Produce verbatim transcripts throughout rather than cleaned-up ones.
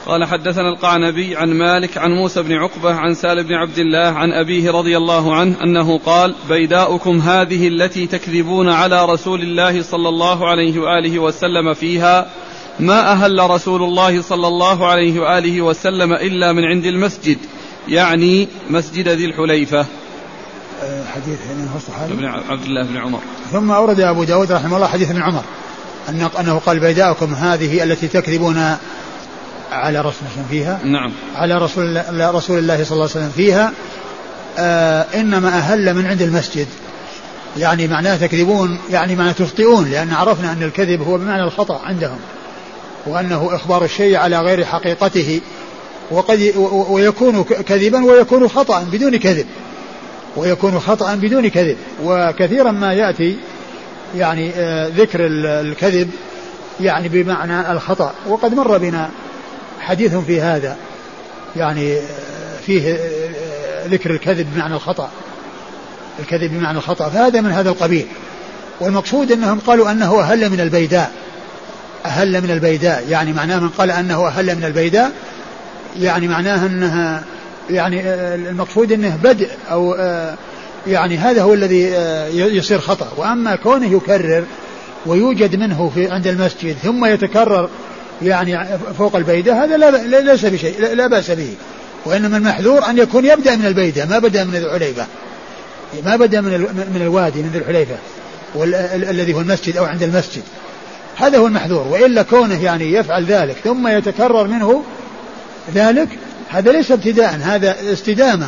قال حدثنا القعنبي عن مالك عن موسى بن عقبة عن سالم بن عبد الله عن أبيه رضي الله عنه أنه قال بيداؤكم هذه التي تكذبون على رسول الله صلى الله عليه وآله وسلم فيها ما أهل رسول الله صلى الله عليه وآله وسلم إلا من عند المسجد، يعني مسجد ذي الحليفة. حديث ابن عبد الله بن عمر. ثم أورد أبو داود رحمه الله حديث ابن عمر أنه قال بيداؤكم هذه التي تكذبون على رسول الله فيها نعم على رسول الله, رسول الله صلى الله عليه وسلم فيها آه إنما أهل من عند المسجد، يعني معناه تكذبون يعني معناه تخطئون، لأن عرفنا أن الكذب هو بمعنى الخطأ عندهم، وأنه إخبار الشيء على غير حقيقته، وقد ويكون كذبا ويكون خطأ بدون كذب ويكون خطأ بدون كذب وكثيرا ما يأتي يعني آه ذكر الكذب يعني بمعنى الخطأ، وقد مر بنا حديث في هذا يعني فيه ذكر الكذب بمعنى الخطأ الكذب بمعنى الخطأ فهذا من هذا القبيل. والمقصود أنهم قالوا أنه أهل من البيداء أهل من البيداء يعني معناه من قال أنه أهل من البيداء يعني معناه أنها يعني المقصود أنه بدء أو يعني هذا هو الذي يصير خطأ. وأما كونه يكرر ويوجد منه في عند المسجد ثم يتكرر يعني فوق البيدة هذا لا ليس بشيء لا, لا بأس به، وإنما المحذور أن يكون يبدأ من البيدة ما بدأ من ذي الحليفة ما بدأ من من الوادي من ذي الحليفة الذي هو المسجد أو عند المسجد، هذا هو المحذور. وإلا كونه يعني يفعل ذلك ثم يتكرر منه ذلك هذا ليس ابتداء، هذا استدامة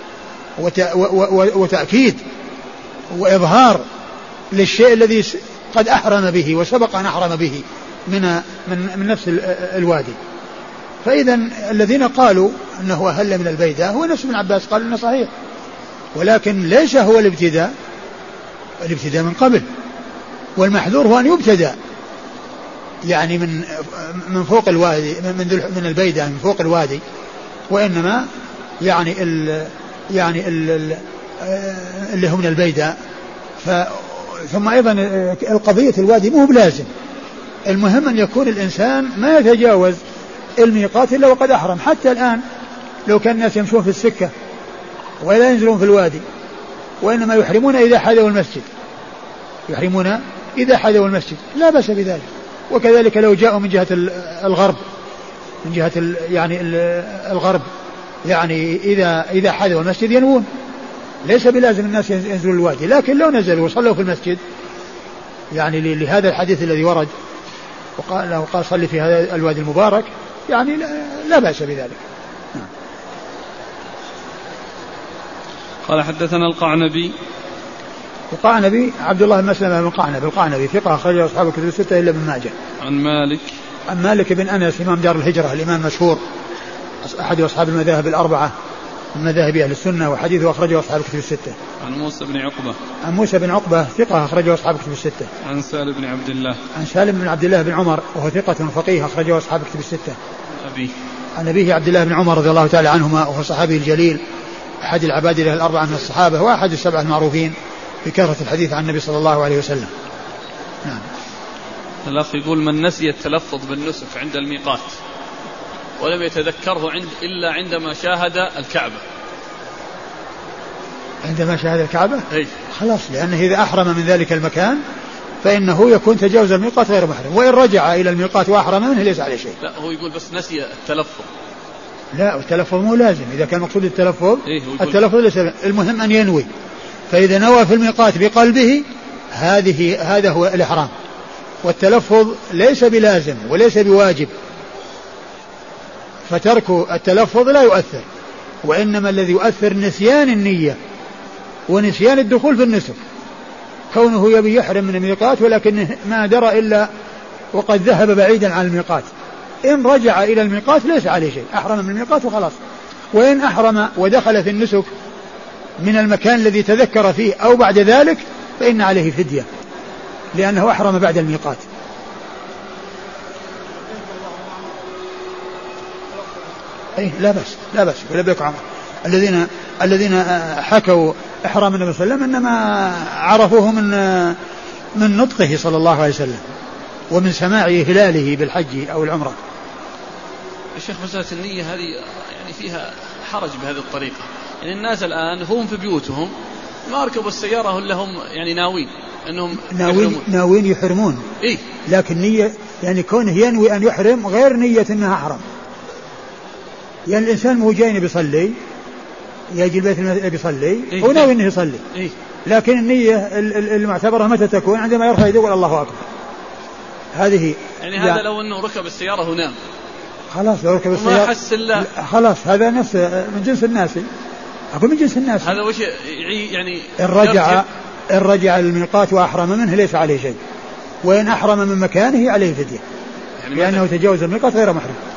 وتأكيد وإظهار للشيء الذي قد أحرم به وسبق أن أحرم به من من من نفس الوادي. فإذا الذين قالوا أنه أهل من البيداء هو نفس ابن عباس قال إنه صحيح، ولكن ليس هو الابتداء الابتداء من قبل، والمحذور هو أن يبتدأ يعني من من فوق الوادي من من البيداء من فوق الوادي، وإنما يعني ال يعني ال اللي هم من البيداء. ف ثم أيضا القضية الوادي مو بلازم، المهم أن يكون الإنسان ما يتجاوز الميقات إلا وقد أحرم. حتى الآن لو كان الناس يمشون في السكة ولا ينزلون في الوادي وإنما يحرمون إذا حذوا المسجد يحرمون إذا حذوا المسجد لا بأس بذلك. وكذلك لو جاءوا من جهة الغرب من جهة يعني الغرب يعني إذا إذا حذوا المسجد ينوون، ليس بلازم الناس ينزلوا الوادي، لكن لو نزلوا وصلوا في المسجد يعني لهذا الحديث الذي ورد وقال له قال صلي في هذا الوادي المبارك يعني لا, لا بأس بذلك. قال حدثنا القعنبي القعنبي عبد الله بن مسلمة بن قعنب القعنبي ثقة أخرجه أصحاب الكتب الستة إلا ابن ماجه. عن مالك عن مالك بن أنس إمام دار الهجرة الإمام المشهور أحد أصحاب المذاهب الأربعة من مذاهب أهل السنة، وحديثه أخرجه أصحاب الكتب الستة. عن موسى بن عقبة عن موسى بن عقبة ثقة أخرجه أصحاب الكتب الستة. عن سالم بن عبد الله عن سالم بن عبد الله بن عمر وهو ثقة فقيه أخرجه أصحاب الكتب الستة. أبي عن أبيه عبد الله بن عمر رضي الله تعالى عنهما وهو صحابي الجليل أحد العبادلة الأربعة من الصحابة وأحد السبعة المعروفين بكثرة الحديث عن النبي صلى الله عليه وسلم. نعم. الأخ يقول من نسي التلفظ بالنسك عند الميقات ولم يتذكره عند إلا عندما شاهد الكعبة. عندما شاهد الكعبة أي. خلاص، لأنه إذا أحرم من ذلك المكان فإنه يكون تجاوز الميقات غير محرم، وإن رجع إلى الميقات وأحرم منه ليس عليه شيء. لا هو يقول بس نسي التلفظ. لا التلفظ مو لازم، إذا كان مقصود التلفظ إيه التلفظ ليس، المهم أن ينوي، فإذا نوى في الميقات بقلبه هذه هذا هو الإحرام، والتلفظ ليس بلازم وليس بواجب، فترك التلفظ لا يؤثر، وإنما الذي يؤثر نسيان النية ونسيان الدخول في النسك، كونه يبي يحرم من الميقات ولكن ما درى إلا وقد ذهب بعيدا عن الميقات، إن رجع إلى الميقات ليس عليه شيء، أحرم من الميقات وخلاص. وإن أحرم ودخل في النسك من المكان الذي تذكر فيه أو بعد ذلك فإن عليه فدية لأنه أحرم بعد الميقات. أي لا بس لا بس ولبيك عمر. الذين الذين حكوا إحرام النبي صلى الله عليه وسلم إنما عرفوه من من نطقه صلى الله عليه وسلم ومن سماع هلاله بالحج أو العمرة. الشيخ مسألة النية هذه يعني فيها حرج بهذه الطريقة. يعني الناس الآن هم في بيوتهم ما ركبوا السيارة إلا هم يعني ناوين أنهم ناوين يحرمون. ناوين يحرمون إيه؟ لكن نية يعني كونه ينوي أن يحرم غير نية أنها حرم. يعني الإنسان مو جاي بيصلي يجي البيت بيصلي إيه؟ هو ناوي أنه يصلي إيه؟ لكن النية المعتبرة متى تكون؟ عندما يرفع يقول الله أكبر. هذه يعني هذا لو أنه ركب السيارة هنا خلاص لو ركب السيارة وما حس إلا خلاص هذا نفس من جنس الناس. أقول من جنس الناس. هذا وش يعني الرجع الرجع الميقات وأحرم منه ليس عليه شيء، وإن أحرم من مكانه عليه فدية يعني لأنه تجاوز الميقات غير محرم.